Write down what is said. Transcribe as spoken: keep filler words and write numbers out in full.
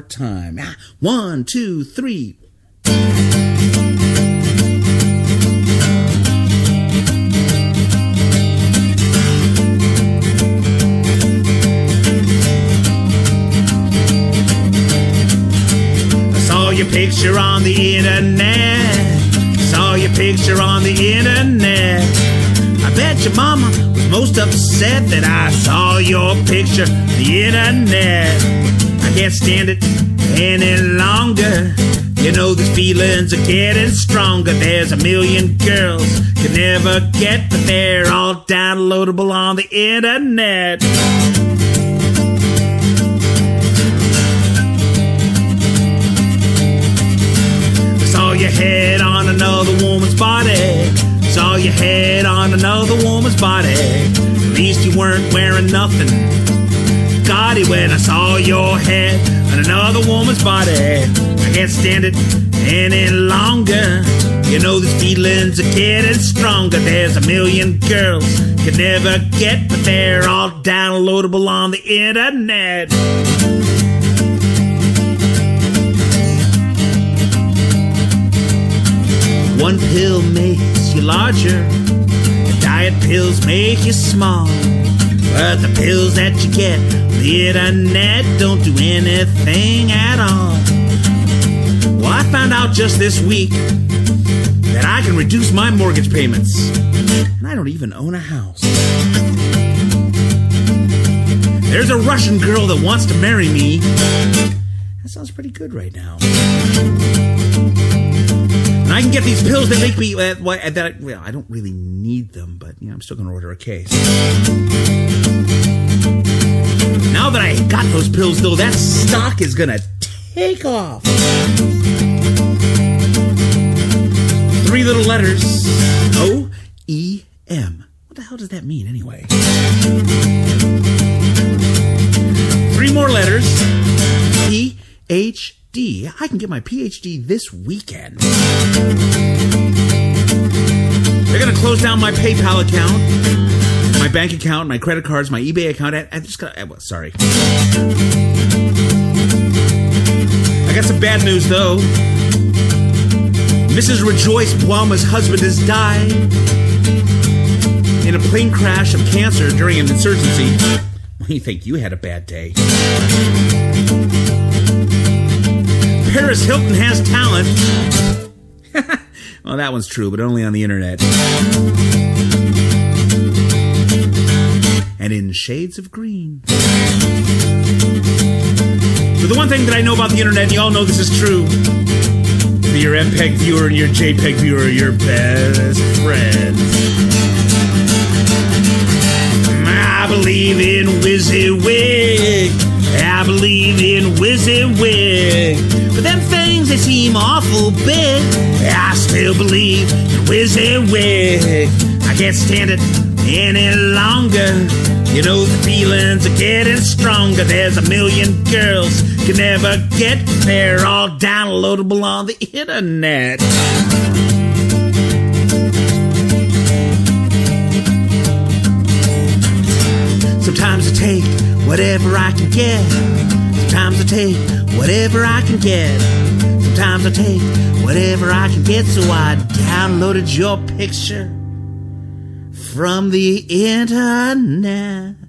time. Ah, one, two, three. Saw your picture on the internet. Saw your picture on the internet. I bet your mama was most upset that I saw your picture on the internet. I can't stand it any longer. You know these feelings are getting stronger. There's a million girls you never get, but they're all downloadable on the internet. Saw your head on another woman's body. Saw your head on another woman's body. At least you weren't wearing nothing gaudy when I saw your head on another woman's body. I can't stand it any longer. You know these feelings are getting stronger. There's a million girls you never get, but they're all downloadable on the internet. One pill makes you larger, the diet pills make you small, but the pills that you get on the internet don't do anything at all. Well, I found out just this week that I can reduce my mortgage payments, and I don't even own a house. There's a Russian girl that wants to marry me. That sounds pretty good right now. And I can get these pills that make me, uh, that I, well, I don't really need them, but you know, I'm still going to order a case. Now that I got those pills, though, that stock is going to take off. Three little letters, O E M. What the hell does that mean, anyway? Three more letters, P H D. I can get my P H D this weekend. They're going to close down my PayPal account, my bank account, my credit cards, my eBay account. I, I just got, well, sorry. I got some bad news, though. Missus Rejoice Boama's husband has died in a plane crash of cancer during an insurgency. Well, you think you had a bad day. Paris Hilton has talent. Well, that one's true, but only on the internet. And in shades of green. But the one thing that I know about the internet, and you all know this is true, that your M P E G viewer and your JPEG viewer are your best friends. I believe in WYSIWYG. I believe in WYSIWYG. But them things, they seem awful big. I still believe in WYSIWYG. I can't stand it any longer. You know the feelings are getting stronger. There's a million girls you never get. They're all downloadable on the internet. Sometimes I take whatever I can get. Sometimes I take whatever I can get. Sometimes I take whatever I can get. So I downloaded your picture from the internet.